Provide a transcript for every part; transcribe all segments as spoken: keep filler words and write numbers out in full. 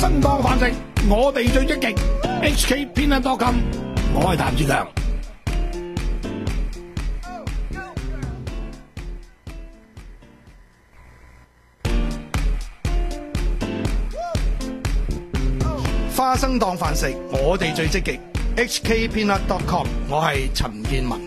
生當飯食，我哋最積極。H K Peanut dot com， 我係譚志強。花生當飯食，我哋最積極。H K Peanut dot com， 我係陳建文。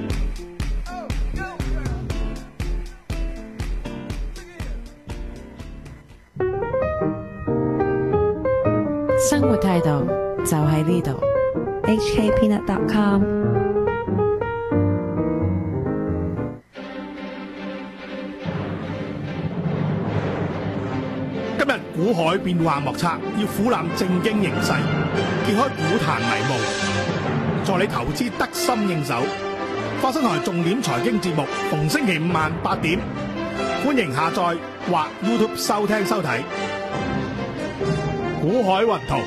生活態度就喺呢度。 H K Peanut dot com。 今日股海變幻莫測，要俯瞰正經形勢，揭開股壇迷霧，助你投資得心應手。花生台重點財經節目，逢星期五晚八點，歡迎下載或 YouTube 收聽收睇。股海雲圖，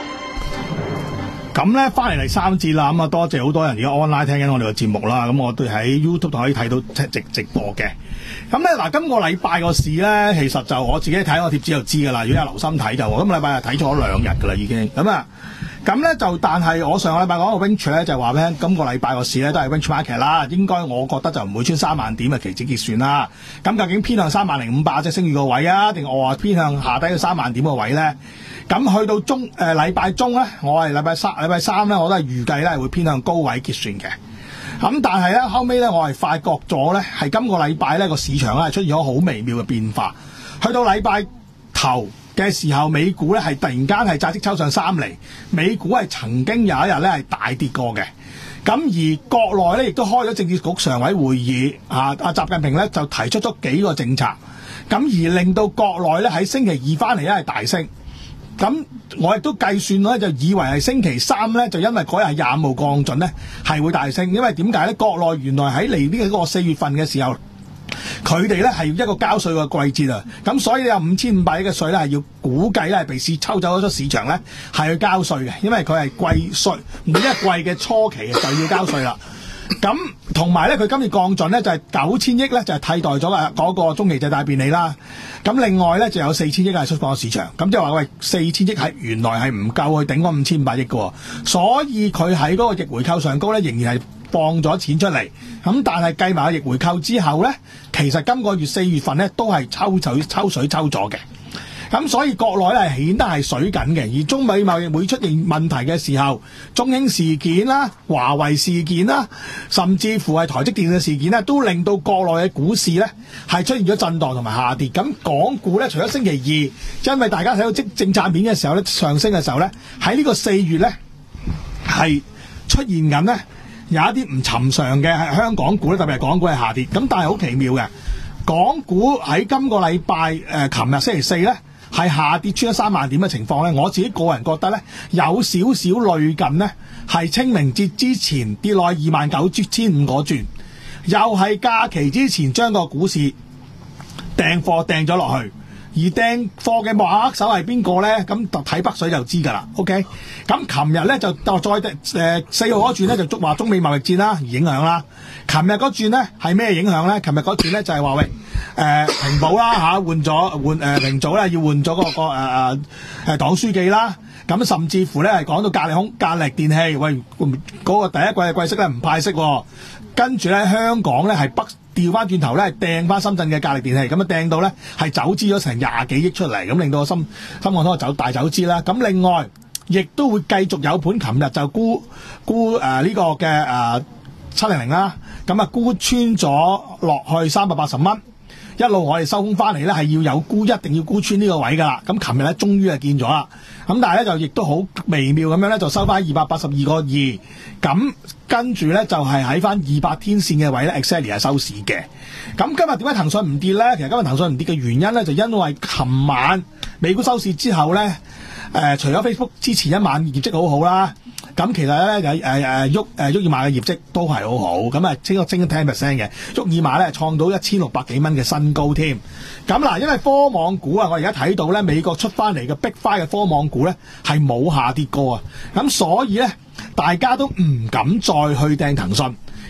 咁咧翻嚟第三節啦，咁啊多謝好多人而家 online 聽緊我哋嘅節目啦，咁我哋喺 YouTube 都可以睇到直直播嘅。咁咧嗱，今個禮拜個市咧，其實就我自己睇我貼紙就知噶啦，如果有留心睇就，今個禮拜係睇咗兩日噶啦已經，咁啊，咁咧就但係我上個禮拜講個 range 咧就話咧，今個禮拜個市咧都係 range market 啦，應該我覺得就唔會穿三萬點嘅期指結算啦。咁究竟偏向三萬零五百即係升逾個位啊，定我話偏向下低嘅三萬點個位咧？咁去到中誒禮拜中咧，我係禮拜三禮拜三咧，我都係預計咧係會偏向高位結算嘅。咁但係咧後尾咧，我係發覺咗咧，係今個禮拜咧個市場咧係出現咗好微妙嘅變化。去到禮拜頭嘅時候，美股咧係突然間係債息抽上三厘，美股係曾經有一日咧係大跌過嘅。咁而國內咧亦都開咗政治局常委會議，啊啊習近平咧就提出咗幾個政策，咁而令到國內咧喺星期二翻嚟咧係大升。咁我亦都計算咧，就以為係星期三咧，就因為嗰日係廿五號降準咧，係會大升。因為點解咧？國內原來喺嚟呢個四月份嘅時候，佢哋咧係一個交稅嘅季節啊。咁所以有五千五百億嘅稅咧，係要估計咧係被市抽走咗市場咧，係去交稅嘅。因為佢係季稅，每一季嘅初期就要交稅啦。咁同埋咧，佢今次降準咧就係九千億咧，就係替代咗嘅嗰個中期借貸便利啦。咁另外咧就有四千億係出放市場，咁即係話喂，四千億係原來係唔夠去頂嗰五千五百億嘅，所以佢喺嗰個逆回購上高咧仍然係放咗錢出嚟。咁但係計埋逆回購之後咧，其實今個月四月份咧都係抽水抽水抽咗嘅。咁所以國內咧係顯得係水緊嘅，而中美貿易會出現問題嘅時候，中興事件啦、華為事件啦，甚至乎係台積電嘅事件咧，都令到國內嘅股市咧係出現咗震盪同埋下跌。咁港股咧，除咗星期二，因為大家睇到即政策面嘅時候咧上升嘅時候咧，喺呢個四月咧係出現緊咧有一啲唔尋常嘅係香港股咧，特別係港股係下跌。咁但係好奇妙嘅，港股喺今個禮拜誒，琴日星期四咧，係下跌穿咗三萬點嘅情況咧，我自己個人覺得咧有少少類近咧，係清明節之前跌落二萬九千五嗰轉，又係假期之前將個股市掟貨掟咗落去，而掟貨嘅幕後黑手係邊個咧？咁就睇北水就知㗎啦。OK，咁琴日咧就就再誒四號嗰轉咧就捉話中美貿易戰啦而影響啦。琴日嗰轉咧係咩影響咧？琴日嗰轉咧就係話喂。誒、呃、平保啦嚇，換咗換誒平組咧，要換咗嗰、那個誒誒誒黨書記啦。咁甚至乎咧係講到格力空格力電器，喂嗰、那個第一季嘅季息咧唔派息、哦，跟住咧香港咧係北調翻轉頭咧掟翻深圳嘅格力電器，咁啊掟到咧係走資咗成廿幾億出嚟，咁令到個深深港通走大走資啦。咁另外亦都會繼續有盤，琴日就沽沽誒呢個嘅誒七零零啦，咁啊沽穿咗落去三百八十蚊。一路我哋收工翻嚟咧，係要有沽，一定要沽穿呢個位噶啦。咁琴日咧，終於係見咗啦。咁但係咧，就亦都好微妙咁樣咧，就收翻二百八十二個二。咁跟住咧，就係喺翻二百天線嘅位咧 exactly 係收市嘅。咁今日點解騰訊唔跌咧？其實今日騰訊唔跌嘅原因咧，就因為琴晚美股收市之後咧，誒、呃、除咗 Facebook 之前一晚業績好好啦。咁其實咧誒誒誒沃誒沃爾瑪嘅業績都係好好，咁啊升咗升咗 ten percent 嘅，沃爾瑪咧創到一千六百幾蚊嘅新高添。咁嗱，因為科網股啊，我而家睇到咧美國出翻嚟嘅 Big Five 嘅科網股咧係冇下跌過啊，咁所以咧大家都唔敢再去掟騰訊，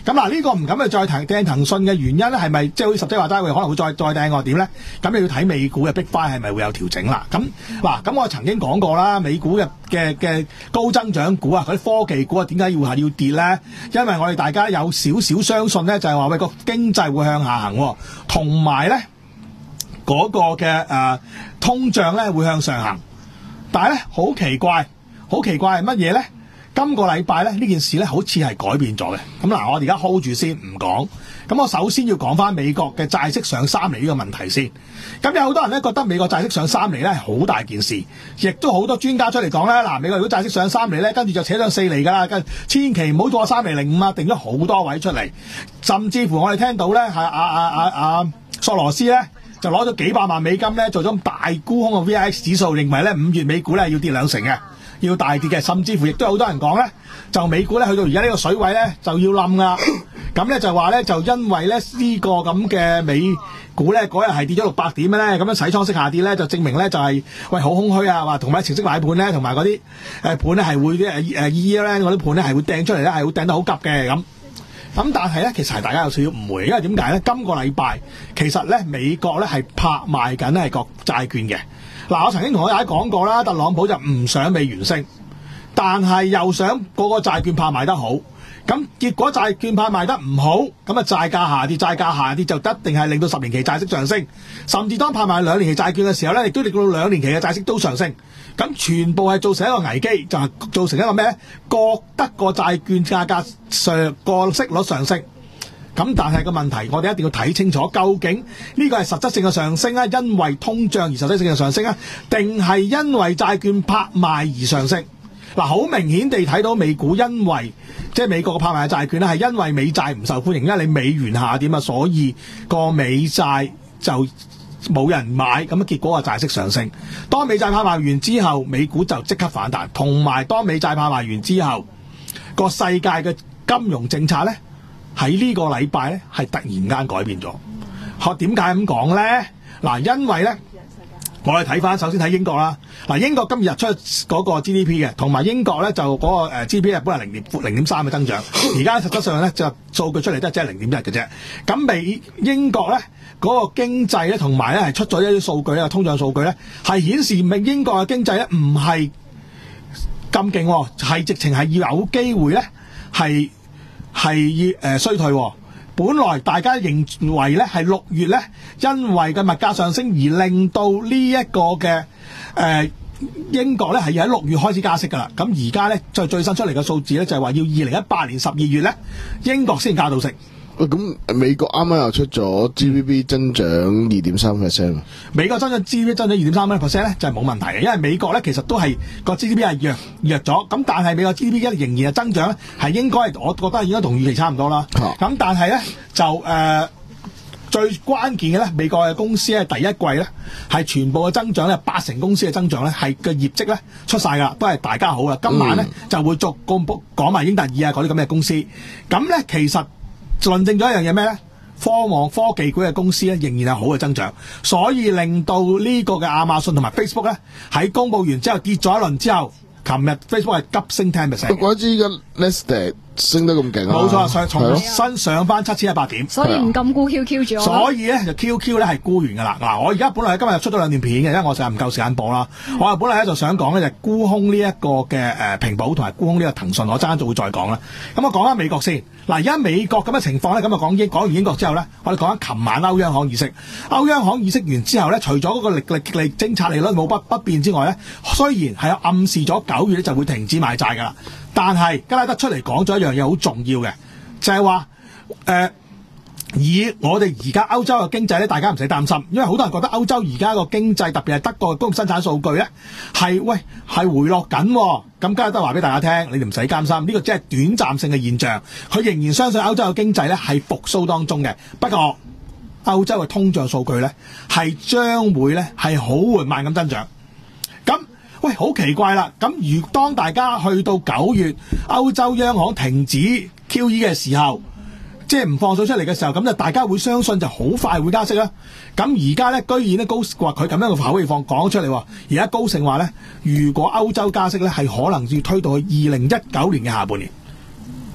咁嗱，呢個唔敢去再掟掟騰訊嘅原因咧，係咪即係好似十姐話齋，佢可能會再再掟我點咧？咁你要睇美股嘅 Big Five 係咪會有調整啦？咁嗱，咁我曾經講過啦，美股嘅嘅嘅高增長股啊，嗰啲科技股啊，點解要係要跌咧？因為我哋大家有少少相信咧，就係話喂個經濟會向下行，同埋咧嗰個嘅誒、呃、通脹咧會向上行。但係咧好奇怪，好奇怪係乜嘢咧？今個禮拜咧呢件事咧好似係改變咗嘅。咁嗱，我哋而家 hold 住先唔講。咁我首先要講翻美國嘅債息上三厘呢個問題先。咁有好多人咧覺得美國債息上三厘咧係好大件事，亦都好多專家出嚟講咧，嗱，美國如果債息上三厘咧，跟住就扯上四厘㗎啦，跟千祈唔好過三厘零五啊，定咗好多位出嚟。甚至乎我哋聽到咧係阿阿阿阿索羅斯咧就攞咗幾百萬美金咧做咗大沽空嘅 V I X 指數，認為咧五月美股咧要跌兩成嘅。要大跌嘅，甚至乎亦都有好多人講咧，就美股咧去到而家呢個水位咧就要冧啦。咁咧就話咧就因為咧呢個咁嘅美股咧嗰日係跌咗六百點咧，咁樣洗倉式下跌咧就證明咧就係、是、喂好空虛啊，話同埋程式買盤咧同埋嗰啲誒盤咧係會誒誒 E L N 嗰啲盤咧係會掟出嚟咧係會掟得好急嘅咁。咁但係咧其實係大家有少少誤會，因為點解咧？今個禮拜其實咧美國咧係拍賣緊係國債券嘅。嗱，我曾經同大家講過啦，特朗普就唔想美元升，但係又想嗰個債券拍賣得好，咁結果債券拍賣得唔好，咁啊債價下跌，債價下跌就一定係令到十年期債息上升，甚至當拍賣兩年期債券嘅時候咧，亦都令到兩年期嘅債息都上升，咁全部係造成一個危機，就係、是、造成一個咩咧？覺得個債券價格上個息率上升。咁但係個問題，我哋一定要睇清楚，究竟呢個係實質性嘅上升啊，因為通脹而實質性嘅上升啊，定係因為債券拍賣而上升？嗱，好明顯地睇到美股因為即係美國嘅拍賣嘅債券咧，係因為美債唔受歡迎，因為你美元下跌啊，所以個美債就冇人買，咁結果個債息上升。當美債拍賣完之後，美股就即刻反彈，同埋當美債拍賣完之後，個世界嘅金融政策咧，喺呢個禮拜咧係突然間改變咗。學點解咁講咧？嗱，因為咧，我哋睇翻首先睇英國啦。嗱，英國今日出嗰個 G D P 嘅，同埋英國咧就嗰個誒 G D P 本來零點零點三嘅增長，而家實質上咧就數據出嚟都係即係零點一嘅啫。咁美英國咧嗰個經濟咧同埋咧係出咗一啲數據咧，通脹數據咧係顯示明英國嘅經濟咧唔係咁勁，係直情係要有機會咧係。係誒、呃、衰退、哦，本來大家認為咧係六月咧，因為嘅物價上升而令到呢一個嘅誒、呃、英國咧係要喺六月開始加息㗎啦。咁而家咧就最新出嚟嘅數字咧就係、是、話要二零一八年十二月咧英國先加到息。 喂，咁美國啱啱又出咗 G D P 增長二點三 percent，美國增長 G D P 增長二點三 percent 咧就係、是、冇問題嘅，因為美國咧其實都係個 G D P 係弱弱咗，咁但係美國 G D P 一仍然係增長咧，係應該我覺得應該同預期差唔多啦。咁、啊、但係咧就誒、呃、最關鍵嘅咧，美國嘅公司咧第一季咧係全部嘅增長咧八成公司嘅增長咧係嘅業績咧出晒㗎啦，都係大家好啦。今晚咧、嗯、就會逐個講埋英特爾啊嗰啲咁嘅公司，咁咧其實。論證咗一樣嘢咩咧？科網科技股嘅公司咧仍然係好嘅增長，所以令到呢個嘅亞馬遜同埋 Facebook 咧喺公佈完之後跌咗一輪之後，琴日 Facebook 係急升十 percent。 怪之嘅 Nasdaq 升得咁勁啊！ 冇錯，上重新上翻七千一百點， 所以唔敢沽 Q Q 住。 所以咧就 Q Q 咧係沽完噶啦。嗱，我而家本來今日出咗兩段片嘅，因為我成日唔夠時間播啦。嗯、我啊本來咧就想講咧就沽空呢一個嘅誒平保同埋沽空呢個騰訊，我陣間就會再講啦。咁我講翻美國先。嗱，而家美國咁嘅情況咧，咁啊講英講完英國之後咧，我哋講緊琴晚歐央行議息。歐央行議息完之後咧，除咗嗰個利率利政策利率冇不不變之外咧，雖然係有暗示咗九月咧就會停止買債噶啦。但係吉拉德出嚟講咗一樣嘢好重要嘅，就係話誒，以我哋而家歐洲嘅經濟咧，大家唔使擔心，因為好多人覺得歐洲而家個經濟特別係德國嘅工業生產數據咧係喂係回落緊、哦，咁吉拉德話俾大家聽，你哋唔使擔心，呢、這個只係短暫性嘅現象，佢仍然相信歐洲嘅經濟咧係復甦當中嘅，不過歐洲嘅通脹數據咧係將會咧係好緩慢咁增長，咁。喂，好奇怪啦！咁如當大家去到九月，歐洲央行停止 Q E 嘅時候，即係唔放水出嚟嘅時候，咁就大家會相信就好快會加息啦。咁而家咧，居然咧高話佢咁樣嘅口氣放講出嚟喎。而家高盛話咧，如果歐洲加息咧，係可能要推到去二零一九年嘅下半年。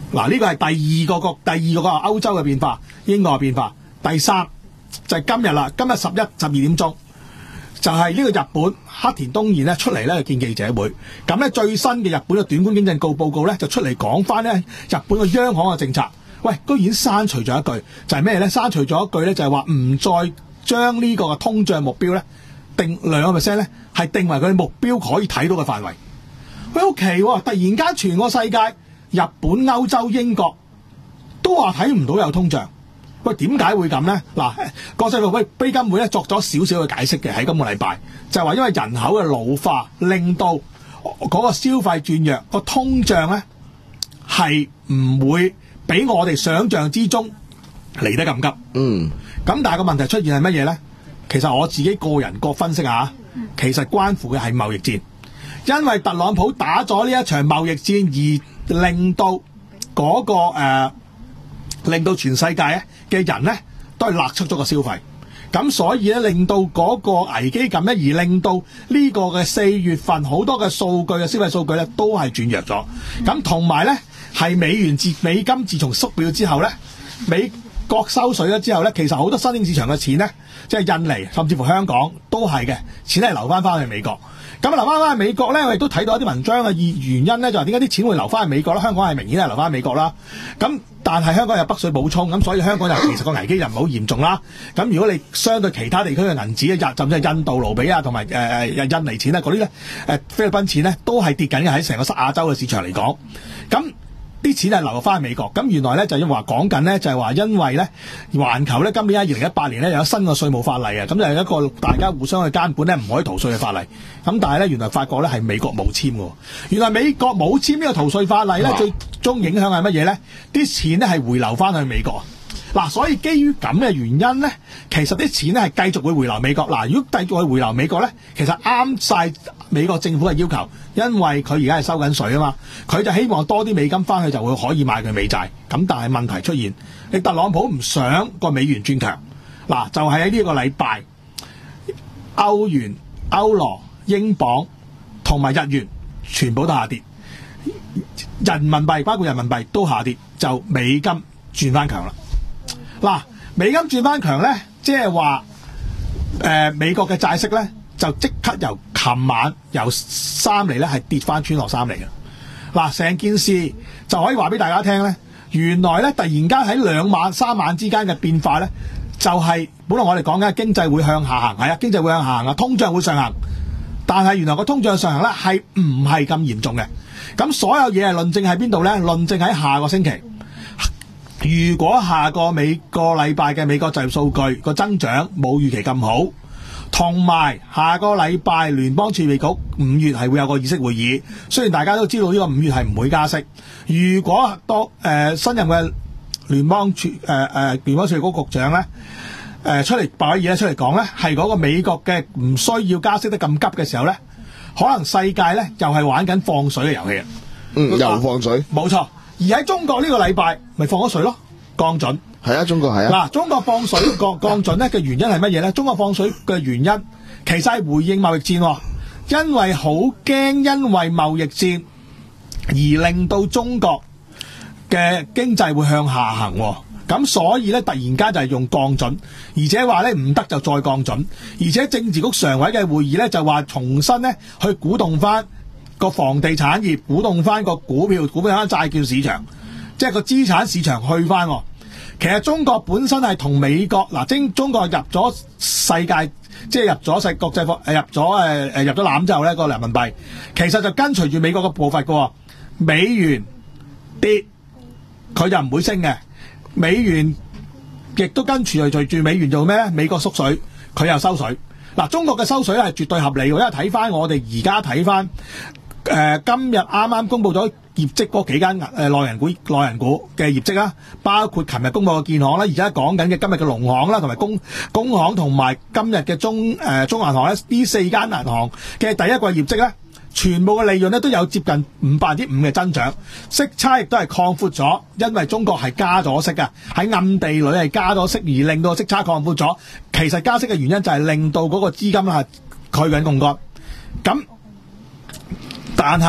嗱，呢個係第二個個第二個個歐洲嘅變化，英國嘅變化。第三就係、是、今日啦，今日十一十二點鐘就係、是、呢個日本黑田東彥咧出嚟咧見記者會。咁咧最新嘅日本嘅短觀經濟報報告咧就出嚟講翻咧日本嘅央行嘅政策。喂，居然刪除咗一句，就係咩咧？刪除咗一句咧，就係話唔再將呢個嘅通脹目標咧定兩個 percent 咧，係定為佢目標可以睇到嘅範圍。喂，好奇喎！突然間全個世界，日本、歐洲、英國都話睇唔到有通脹。喂，點解會咁咧？嗱，國際貨幣基金會咧作咗少少嘅解釋嘅喺今個禮拜，就係話因為人口嘅老化，令到嗰個消費轉弱，個通脹咧係唔會比我哋想象之中嚟得咁急。 嗯。 咁但係個問題出現係乜嘢咧？其實我自己個人個分析下，其實關乎嘅係貿易戰，因為特朗普打咗呢一場貿易戰，而令到嗰、嗰個誒、呃，令到全世界嘅人咧都係勒出咗個消費。咁所以咧，令到嗰個危機感咧，而令到呢個嘅四月份好多嘅數據嘅消費數據咧都係轉弱咗。咁同埋咧，係美元自美金自從縮表之後咧，美國收水咗之後咧，其實好多新興市場嘅錢咧，即係印尼甚至乎香港都係嘅錢係流翻翻去美國。咁留翻翻去美國咧，我亦都睇到一啲文章嘅原因咧，就係點解啲錢會流翻去美國啦？香港係明顯係流翻去美國啦。咁但係香港有北水補充，咁所以香港又其實個危機就唔係好嚴重啦。咁如果你相對其他地區嘅銀紙啊，甚至係印度盧比啊，同埋誒誒印尼錢啊嗰啲咧，誒菲律賓錢咧都係跌緊嘅，喺成個西亞洲嘅市場嚟講。咁啲錢係流翻去美國，咁原來咧就要話講緊咧，就係話因為咧環球咧今年喺二零一八年咧有新嘅稅務法例啊，咁就係一個大家互相去監管咧唔可以逃稅嘅法例。咁但係咧原來發覺咧係美國冇簽嘅，原來美國冇簽呢個逃稅法例咧，最終影響係乜嘢咧？啲錢咧係回流翻去美國。嗱，所以基於咁嘅原因咧，其實啲錢咧係繼續會回流美國。嗱，如果繼續去回流美國咧，其實啱晒美國政府嘅要求，因為佢而家係收緊水啊嘛，佢就希望多啲美金翻去就會可以買佢美債。咁但係問題出現，你特朗普唔想個美元轉強，嗱就係喺呢個禮拜，歐元、歐羅、英鎊同埋日元全部都下跌，人民幣包括人民幣都下跌，就美金轉翻強啦。嗱，美金轉翻強咧，即係話誒美國嘅債息咧就即刻由琴晚由三厘咧係跌翻穿落三厘嘅。嗱，成件事就可以話俾大家聽咧，原來咧突然間喺兩晚三晚之間嘅變化咧，就係、是、本來我哋講緊經濟會向下行，係啊，經濟會向下行啊，通脹會上行，但係原來個通脹上行咧係唔係咁嚴重嘅。咁所有嘢係論證喺邊度咧？論證喺下個星期。如果下個美個禮拜嘅美國就業數據個增長冇預期咁好，同埋下個禮拜聯邦儲備局五月係會有個議息會議，雖然大家都知道呢個五月係唔會加息。如果當誒、呃、新任嘅聯邦儲誒誒聯邦儲備局局長咧誒、呃、出嚟擺嘢咧出嚟講咧，係嗰個美國嘅唔需要加息得咁急嘅時候咧，可能世界咧又係玩緊放水嘅遊戲啊！ 嗯，又放水， 冇錯。而喺中國呢個禮拜咪放咗水咯，降準。 係啊，中國係啊。嗱， 中國放水降降準咧嘅原因係乜嘢咧？中國放水嘅原因其實係回應貿易戰，因為好驚因為貿易戰而令到中國嘅經濟會向下行，咁所以咧突然間就係用降準，而且話咧唔得就再降準，而且政治局常委嘅會議咧就話重新咧去鼓動翻個房地產業，鼓動翻個股票、股票翻債券市場，即係個資產市場去翻。其實中國本身係同美國嗱，中中國入咗世界，即係入咗世國際貨誒入咗誒誒入咗籃之後咧，個人民幣其實就跟隨住美國嘅步伐嘅，美元跌佢就唔會升嘅，美元亦都跟隨隨住美元做咩咧？美國縮水，佢又收水。嗱，中國嘅收水係絕對合理嘅，因為睇翻我哋而家睇翻。誒、呃、今日啱啱公布咗業績嗰幾間誒內銀股內銀股嘅業績啦，包括琴日公布嘅建行啦，而家講緊嘅今日嘅農行啦，同埋工工行同埋今日嘅中誒、呃、中銀行咧，呢四間銀行嘅第一季業績咧，全部嘅利潤咧都有接近五百分之五嘅增長，息差亦都係擴闊咗，因為中國係加咗息啊，喺暗地裏係加咗息，而令到息差擴闊咗。其實加息嘅原因就係令到嗰個資金係去緊槓桿，咁。但係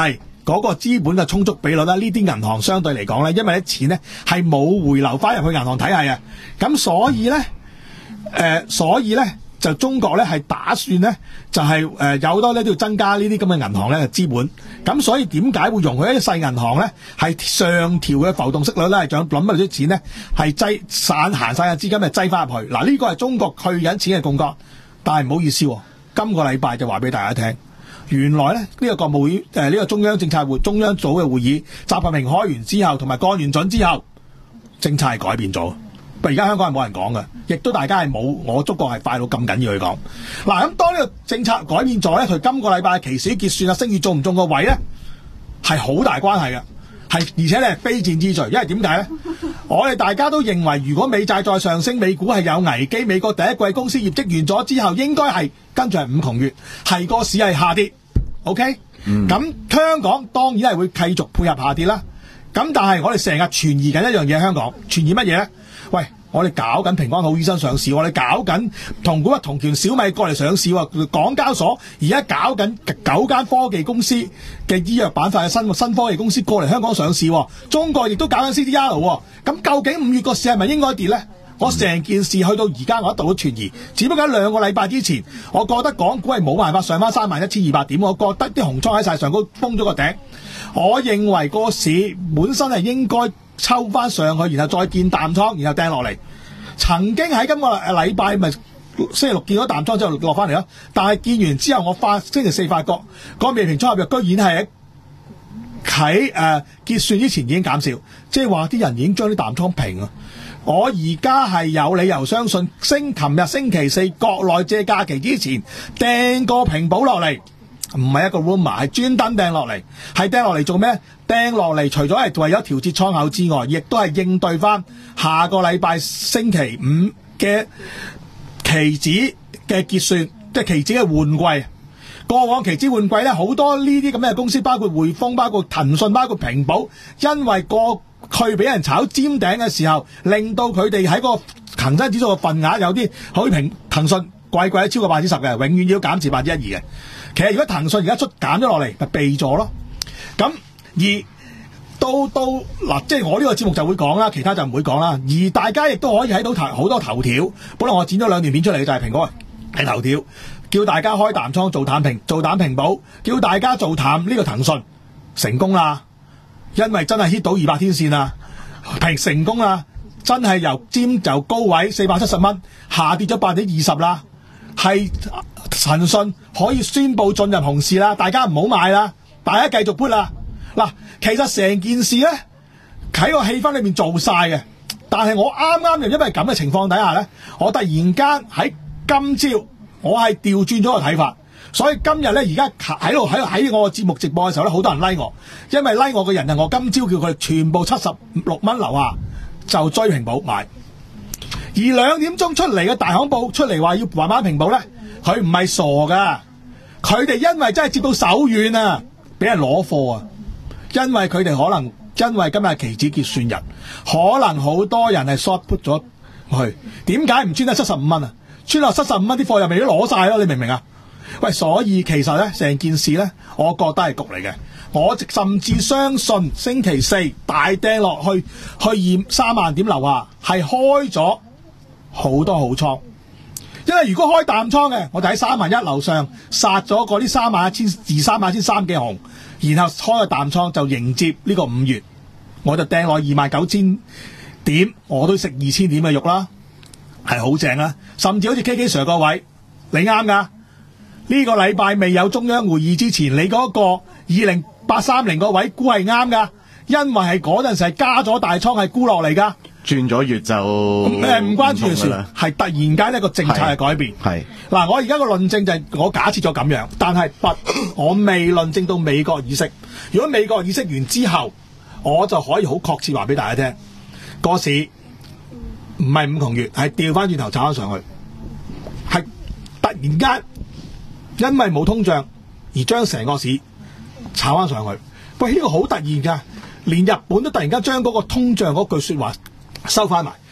嗰個資本嘅充足比率啦，呢啲銀行相對嚟講咧，因為啲錢咧係冇回流翻入去銀行體系啊，咁所以咧，誒、呃，所以咧就中國咧係打算咧就係、是、誒、呃、有好多咧都要增加呢啲咁嘅銀行咧嘅資本，咁所以點解會容許一啲細銀行咧係上調嘅浮動息率咧係想諗乜啲錢咧係擠散行晒嘅資金係擠翻入去，嗱、這、呢個係中國去緊錢嘅槓桿，但係唔好意思、哦，今個禮拜就話俾大家聽。原來咧呢、這個國務院誒呢個中央政策會中央組嘅會議，習近平開完之後同埋降完準之後，政策係改變咗。不過而家香港係冇人講嘅，亦都大家係冇我中國係快到咁緊要去講。嗱，咁當呢個政策改變咗咧，佢今個禮拜期市結算啊，升月中唔中個位咧係好大關係嘅，係而且咧係非戰之罪。因為點解咧？我哋大家都認為，如果美債再上升，美股係有危機。美國第一季公司業績完咗之後，應該係跟住係五窮月，係個市係下跌。OK，咁、嗯、香港當然係會繼續配合下跌啦。咁但係我哋成日存疑緊一樣嘢，香港存疑乜嘢咧？喂，我哋搞緊平安好醫生上市，我哋搞緊同股不同權小米過嚟上市喎。港交所而家搞緊九間科技公司嘅醫藥板塊嘅新新科技公司過嚟香港上市喎。中國亦都搞緊 C D R 喎。咁究竟五月個市係咪應該跌咧？我成件事去到而家我一度都存疑，只不過喺兩個禮拜之前，我覺得港股係冇辦法上翻三萬一千二百點，我覺得啲紅倉喺晒上高封咗個頂。我認為個市本身係應該抽翻上去，然後再見淡倉，然後掟落嚟。曾經喺今個禮拜咪星期六見到淡倉之後落翻嚟咯，但係見完之後，我發星期四發覺個未平倉合約居然係喺誒結算之前已經減少，即係話啲人已經將啲淡倉平啊！我而家係有理由相信，星琴日星期四國內借假期之前掟個平保落嚟，唔係一個 rumor， 係專登掟落嚟，係掟落嚟做咩？掟落嚟除咗係為咗調節倉口之外，亦都係應對翻下個禮拜星期五嘅期指嘅結算，即係期指嘅換季。過往期指換季咧，好多呢啲咁嘅公司，包括匯豐、包括騰訊、包括平保，因為過去俾人炒尖頂嘅時候，令到佢哋喺個恒生指數嘅份額有啲好似平騰訊貴貴都超過百分之十嘅，永遠要減持百分之一二嘅。其實如果騰訊而家出減咗落嚟，咪避咗咯。咁而到到嗱，即係我呢個節目就會講啦，其他就唔會講啦。而大家亦都可以睇到頭好多頭條，本來我剪咗兩段片出嚟就係蘋果係頭條，叫大家開淡倉做淡平做淡平保，叫大家做淡呢個騰訊成功啦。因為真係 hit 到二百天線啦，平成功啦，真係由尖由高位四百七十蚊下跌咗百分之二十啦，係騰訊可以宣布進入熊市啦，大家唔好買啦，大家繼續 put 啦。嗱，其實成件事咧喺個氣氛裏面做晒嘅，但係我啱啱又因為咁嘅情況底下咧，我突然間喺今朝我係調轉咗個睇法。所以今日咧，而家喺度喺喺我個節目直播嘅時候咧，好多人拉我，因為拉我嘅人係我今朝叫佢哋全部七十六蚊樓下就追平保買，而兩點鐘出嚟嘅大行報出嚟話要還翻平保咧，佢唔係傻噶，佢哋因為真係接到手軟啊，俾人攞貨啊，因為佢哋可能因為今日期指結算日，可能好多人係 short put 咗去，點解唔穿得七十五蚊啊？穿落七十五蚊啲貨又未都攞晒咯，你明唔明啊？喂，所以其實咧，成件事咧，我覺得係局嚟嘅。我甚至相信星期四大掟落去，去二三萬點樓下係開咗好多好倉。因為如果開淡倉嘅，我就喺三萬一樓上殺咗嗰啲三萬一千二、三萬一千三嘅紅，然後開個淡倉就迎接呢個五月，我就掟落二萬九千點，我都食二千點嘅肉啦，係好正啦。甚至好似 K K Sir 個位，你啱噶。呢個禮拜未有中央會議之前，你嗰個二零八三零個位估係啱噶，因為係嗰陣時係加咗大倉係沽落嚟噶。 轉咗月就誒唔關轉事，係突然間一個政策嘅改變。係嗱，我而家個論證就係我假設咗咁樣，但係不，我未論證到美國議息。如果美國議息完之後，我就可以好確切話俾大家聽，個市唔係五窮月，係調翻轉頭炒翻上去，係突然間。因為冇通脹而將成個市炒翻上去，喂，呢個好突然噶，連日本都突然間將嗰個通脹嗰句說話收翻埋。喂，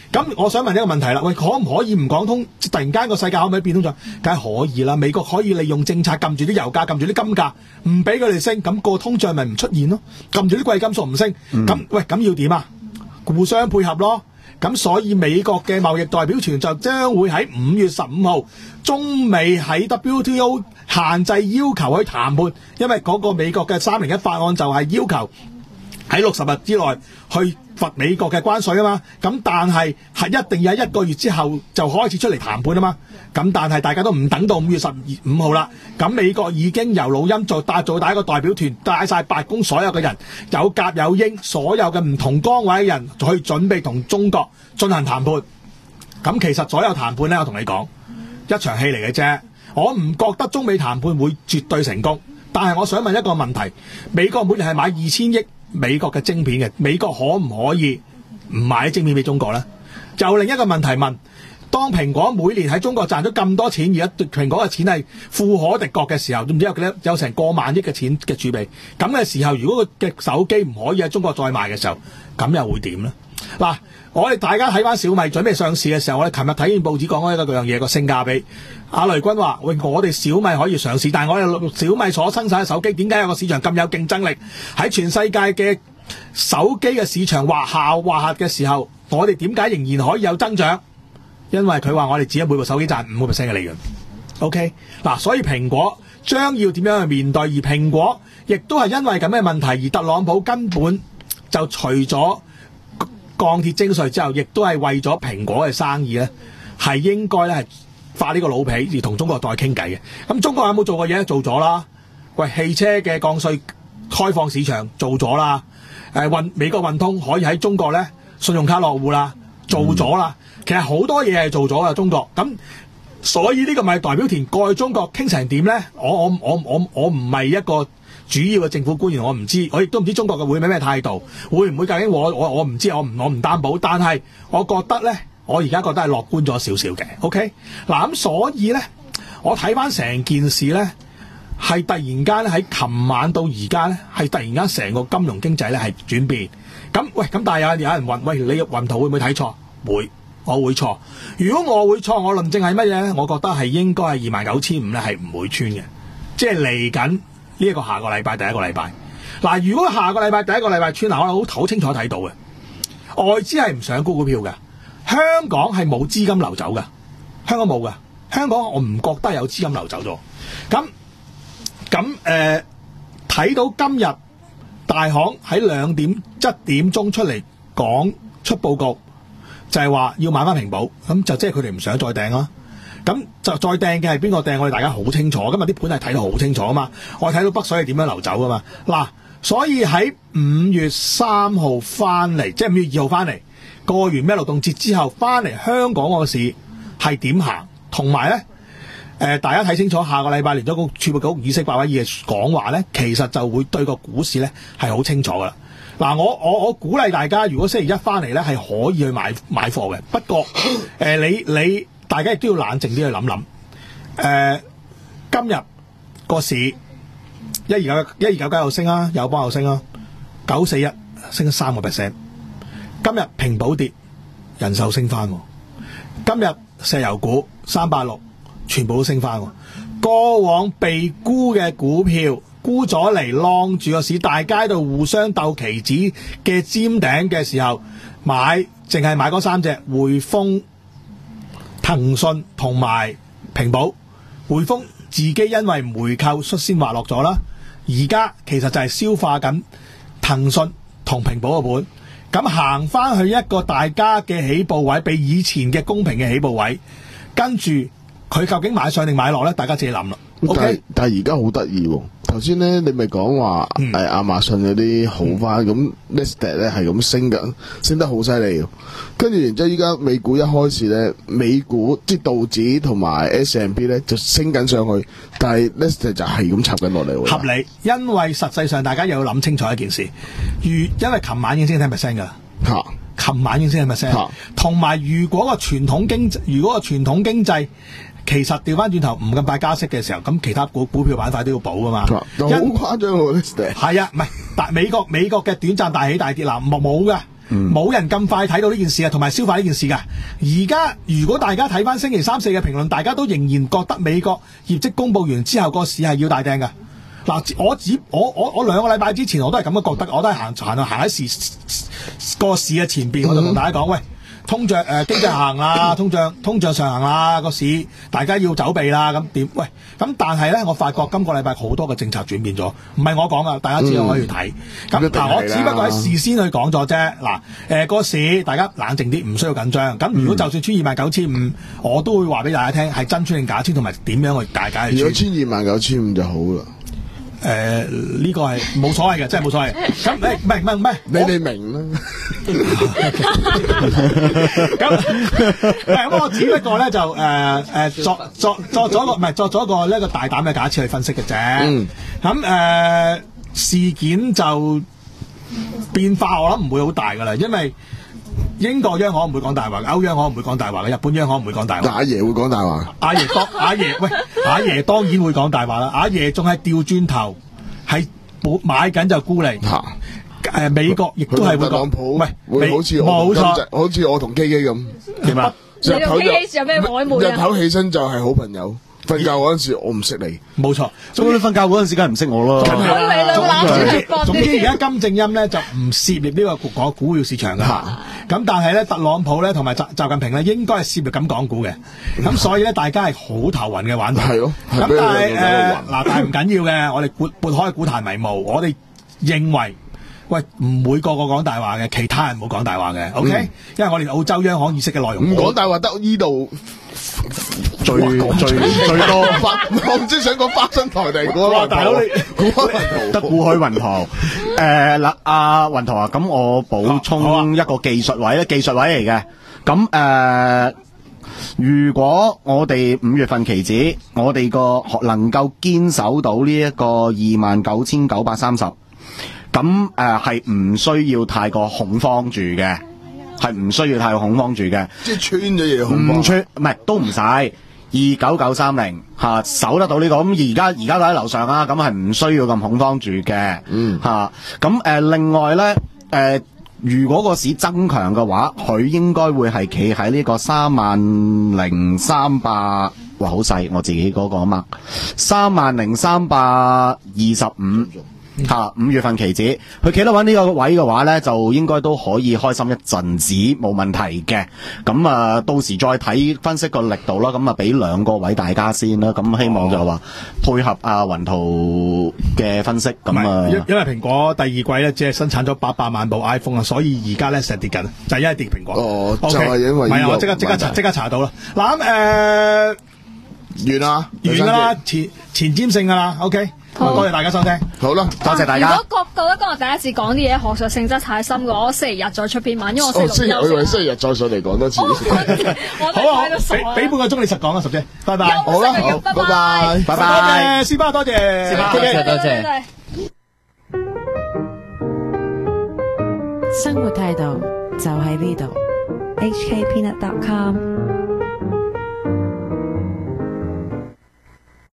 咁我想問一個問題啦，喂，可唔可以唔講通？突然間個世界可唔可以變通脹？梗係可以啦，美國可以利用政策撳住啲油價，撳住啲金價，唔俾佢哋升，咁、個通脹咪唔出現咯？撳住啲貴金屬唔升，咁、嗯、喂咁要點啊？互相配合咯。咁所以美國嘅貿易代表團就將會喺五月十五號中美喺 W T O 限制要求去談判，因為嗰個美國嘅三零一法案就係要求喺六十日之內去罰美國嘅關稅啊嘛。咁但係係一定要喺一個月之後就開始出嚟談判啊嘛。咁但係大家都唔等到五月十五號啦。咁美國已經由老欽做帶做帶一個代表團，帶晒白宮所有嘅人，有甲有英，所有嘅唔同崗位嘅人，去準備同中國進行談判。咁其實所有談判呢，我同你講一場戲嚟嘅啫。我唔覺得中美談判會絕對成功，但係我想問一個問題：美國每年係買二千億美國嘅晶片嘅，美國可唔可以唔買晶片俾中國呢？就另一個問題問：當蘋果每年喺中國賺咗咁多錢，而家蘋果嘅錢係富可敵國嘅時候，唔知有幾多有成過萬億嘅錢嘅儲備，咁嘅時候，如果佢嘅手機唔可以喺中國再賣嘅時候，咁又會點呢？嗱，我哋大家睇翻小米準備上市嘅時候，我哋琴日睇完報紙講開一個樣嘢，個性價比。阿雷軍話：喂，我哋小米可以上市，但係我哋小米所生產嘅手機點解有個市場咁有競爭力？喺全世界嘅手機嘅市場話下話下嘅時候，我哋點解仍然可以有增長？因為佢話我哋只係每部手機賺五個 percent 嘅利潤。OK， 嗱，所以蘋果將要點樣去面對？而蘋果亦都係因為咁嘅問題，而特朗普根本就除咗鋼鐵徵稅之後，亦都係為咗蘋果嘅生意咧，係應該咧係發呢個老皮而同中國再傾偈嘅。咁中國有冇做過嘢？做咗啦。喂，汽車嘅降稅開放市場做咗啦。誒運美國運通可以喺中國咧信用卡落戶啦，做咗啦。嗯、其實好多嘢係做咗嘅中國。咁所以呢個咪代表團過去中國傾成點咧？我我我我我唔係一個主要嘅政府官員，我唔知，我亦都唔知中國嘅會咩咩態度，會唔會究竟我我我唔知，我唔我唔擔保。但係我覺得咧，我而家覺得係樂觀咗少少嘅。OK， 嗱咁所以咧，我睇翻成件事咧，係突然間咧喺琴晚到而家咧，係突然間成個金融經濟咧係轉變。咁喂，咁但係有有人問，喂，你雲圖會唔會睇錯？會，我會錯。如果我會錯，我論證係乜嘢咧？我覺得係應該係二萬九千五咧，係唔會穿嘅，即係嚟緊。呢一個下個禮拜第一個禮拜，嗱，如果下個禮拜第一個禮拜穿，嗱，我好好清楚睇到嘅，外資係唔想沽股票嘅，香港係冇資金流走嘅，香港冇嘅，香港我唔覺得有資金流走咗。咁咁誒，睇到今日大行喺兩點一點鐘出嚟講出報告，就係話要買翻平保，咁就即係佢哋唔想再訂啦。咁就再掟嘅係邊個掟？我哋大家好清楚，今日啲盤係睇到好清楚啊嘛！我睇到北水係點樣流走噶嘛？嗱，所以喺五月三號翻嚟，即係五月二號翻嚟，過完咩勞動節之後翻嚟香港個市係點行？同埋咧，誒大家睇清楚，下個禮拜聯儲局儲備局議息鮑威爾嘅講話咧，其實就會對個股市咧係好清楚噶啦。嗱，我我我鼓勵大家，如果星期一翻嚟咧係可以去買買貨嘅，不過誒、呃、你你。大家亦都要冷靜啲去諗諗，誒、呃，今日個市一二九一二九九又升啦，友邦又升啦，九四一升咗三個 percent。今日平保跌，人壽升翻。今日石油股三八六全部都升翻。過往被沽嘅股票沽咗嚟晾住個市，大家喺度互相鬥期指嘅尖頂嘅時候買，淨係買嗰三隻匯豐、騰訊同埋平保。匯豐自己因為回購率先滑落咗啦，而家其實就係消化緊騰訊同平保嘅本，咁行翻去一個大家嘅起步位，比以前嘅公平嘅起步位，跟住佢究竟買上定買落呢？大家自己諗啦。 但係 OK， 但係而家好得意喎。頭先咧，你咪講話誒亞馬遜嗰啲好翻，咁 Nasdaq 咧係咁升緊，升得好犀利。跟住然之後，依家美股一開始咧，美股即係道指同埋 S and P 咧就升緊上去，但係 Nasdaq 就係咁插緊落嚟。 合理，因為實際上大家又要諗清楚一件事，如因為琴晚已經升 ten percent 㗎啦。嚇！琴晚已經升 ten percent， 同埋如果個傳統經濟，如果個傳統經濟其實調翻轉頭唔咁快加息嘅時候，咁其他股股票板塊都要補噶嘛。好誇張喎，Nasdaq。係啊，唔係，但美國美國嘅短暫大起大跌嗱冇冇㗎。 冇、嗯、人咁快睇到呢件事啊，同埋消化呢件事噶。而家如果大家睇翻星期三四嘅評論，大家都仍然覺得美國業績公佈完之後個市係要大掟噶。嗱，我只我我我兩個禮拜之前我都係咁樣覺得，我都係行行行喺市個市嘅前邊，我就同大家講，喂，通脹誒、呃、經濟下行啦，通脹通脹上行啦，個市大家要走避啦，咁點？喂，咁但係咧，我發覺今個禮拜好多嘅政策轉變咗，唔係我講啊，大家只可以睇。咁嗱，我只不過係事先去講咗啫。嗱，誒個市大家冷靜啲，唔需要緊張。咁如果就算穿二萬九千五，我都會話俾大家聽係真穿定假穿，同埋點樣去解解。 如果穿二萬九千五就好啦。 誒、呃，呢、這個係冇所謂嘅，真係冇所謂。咁誒，唔係唔係唔係， 你哋明啦。 咁咁，我只不過咧就誒誒、呃、作作作咗個唔係作咗個呢個大膽嘅假設去分析嘅啫。咁、嗯、誒、呃、事件就變化，我諗唔會好大噶啦，因為英國央行唔會講大話，歐央行唔會講大話嘅，日本央行唔會講大話。 阿爺會講大話。 阿爺當阿爺喂，阿爺當然會講大話啦。阿爺仲係調轉頭，係買緊就沽嚟。嚇！誒，美國亦都係會講，唔係會好似我同金好似我同基基咁。點啊？ 你同基基有咩曖昧啊？ 日頭起身就係好朋友。瞓覺嗰陣時，我唔識你， 冇錯。 咁你瞓覺嗰陣時，梗係唔識我咯。 總之，總之而家金正恩咧就唔涉獵呢個港股票市場㗎。咁但係咧，特朗普咧同埋習習近平咧應該係涉獵緊港股嘅。咁所以咧，大家係好頭暈嘅玩法。係咯。咁但係誒嗱，但係唔緊要嘅，我哋撥撥開股壇迷霧，我哋認為。喂，唔會個個講大話嘅，其他人唔好講大話嘅 ，OK？、嗯、因為我哋澳洲央行意識嘅內容， 唔講大話得呢度最最最多花，我唔知想講花生台定估大佬你估開雲圖， 得估開雲圖。誒嗱，阿雲圖啊，咁我補充一個技術位咧，技術位嚟嘅。咁誒、呃，如果我哋五月份期指，我哋個能夠堅守到呢一個二萬九千九百三十。咁誒係唔需要太過恐慌住嘅，係唔需要太過恐慌住嘅。 即係穿咗嘢恐慌。唔穿，唔係都唔使。二九九三零嚇守得到呢、這個，咁而家而家都喺樓上啦，咁係唔需要咁恐慌住嘅。嗯嚇，咁、呃、另外咧誒、呃，如果個市增強嘅話，佢應該會係企喺呢個三萬零三百，哇好細，我自己嗰個啊嘛，三萬零三百二十五。吓，五月份期指，佢企得穩呢個位嘅話咧，就應該都可以開心一陣子，冇問題嘅。咁啊，到時再睇分析個力度啦。咁啊，俾兩個位大家先啦。咁希望就話配合阿雲圖嘅分析。咁啊， 因為蘋果第二季咧只係生產咗八百萬部 iPhone 啊，所以而家咧成日跌緊，就係、是、因為跌蘋果。 哦， okay, 就係因為呢個。唔係啊，我即刻即刻查即刻查到啦。嗱咁誒， 完啦， 完噶啦，前前瞻性噶啦。OK。多謝大家收聽， 好啦， 多謝大家。 如果覺覺得今日第一次講啲嘢學術性質太深嘅，我星期日再出篇文，因為我星期六我以為星期日再上嚟講多次。 我好啊，俾俾半個鐘你實講啦，十姐，拜拜。 好啦，好，拜拜， 拜拜。 斯巴多謝， 斯巴多謝，多謝。 生活態度就喺呢度。 H K Peanut dot com